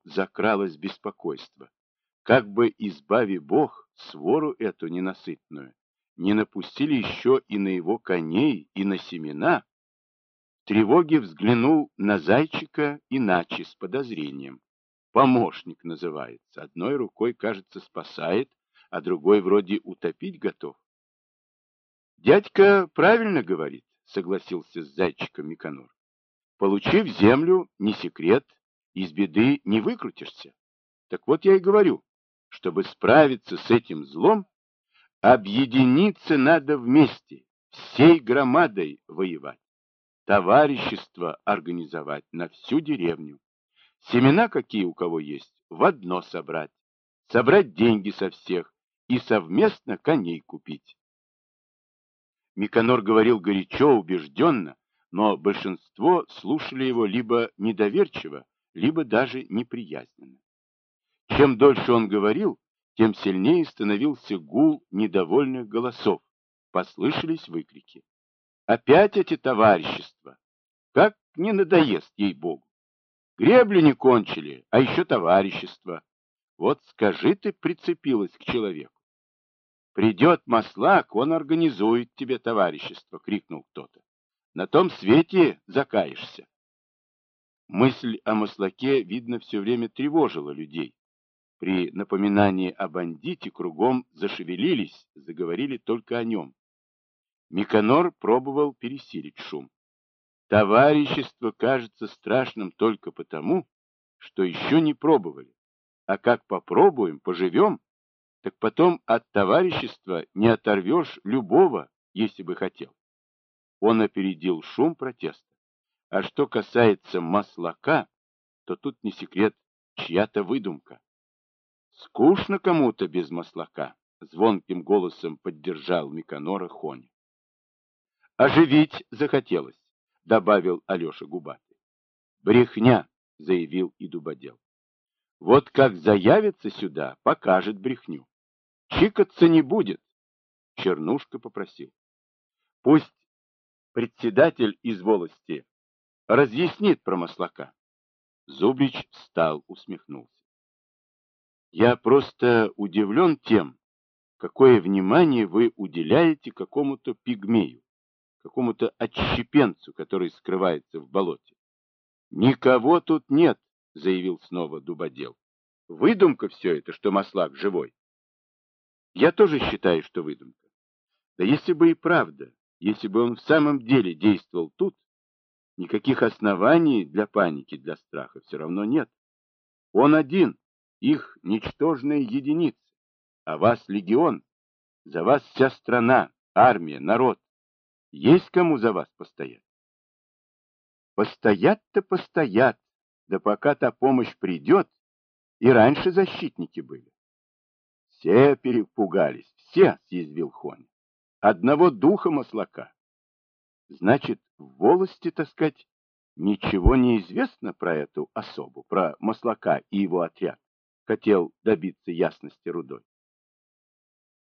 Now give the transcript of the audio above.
закралось беспокойство. Как бы, избави Бог, свору эту ненасытную, не напустили еще и на его коней, и на семена. В тревоге взглянул на зайчика иначе, с подозрением. Помощник называется. Одной рукой, кажется, спасает, а другой вроде утопить готов. Дядька правильно говорит, согласился с зайчиком Миконор. Получив землю, не секрет, из беды не выкрутишься. Так вот я и говорю, чтобы справиться с этим злом, объединиться надо вместе, всей громадой воевать, товарищество организовать на всю деревню, семена, какие у кого есть, в одно собрать деньги со всех и совместно коней купить. Миконор говорил горячо, убежденно, но большинство слушали его либо недоверчиво, либо даже неприязненно. Чем дольше он говорил, тем сильнее становился гул недовольных голосов. Послышались выкрики. Опять эти товарищества! Как не надоест, ей-богу! Гребли не кончили, а еще товарищество. Вот скажи ты, прицепилась к человеку. Придет Маслак, он организует тебе товарищество, крикнул кто-то. На том свете закаешься. Мысль о Маслаке, видно, все время тревожила людей. При напоминании о бандите кругом зашевелились, заговорили только о нем. Миконор пробовал пересилить шум. Товарищество кажется страшным только потому, что еще не пробовали. А как попробуем, поживем, так потом от товарищества не оторвешь любого, если бы хотел. Он опередил шум протеста. А что касается Маслака, то тут не секрет, чья-то выдумка. Скучно кому-то без Маслака, звонким голосом поддержал Миконора Хоня. Оживить захотелось, добавил Алеша Губатый. Брехня, заявил и Дубодел. Вот как заявится сюда, покажет брехню. Чикаться не будет. Чернушка попросил. Пусть председатель из волости разъяснит про Маслака. Зубрич встал, усмехнулся. Я просто удивлен тем, какое внимание вы уделяете какому-то пигмею, какому-то отщепенцу, который скрывается в болоте. Никого тут нет, заявил снова Дубодел. Выдумка все это, что Маслак живой. Я тоже считаю, что выдумка. Да если бы и правда, если бы он в самом деле действовал тут, никаких оснований для паники, для страха все равно нет. Он один, их ничтожные единицы, а вас легион, за вас вся страна, армия, народ. Есть кому за вас постоять? Постоят-то постоят, да пока та помощь придет, и раньше защитники были. Все перепугались, все, съязвил Хон. Одного духа Маслака. Значит, в волости, так сказать, ничего не известно про эту особу, про Маслака и его отряд. Хотел добиться ясности Рудой.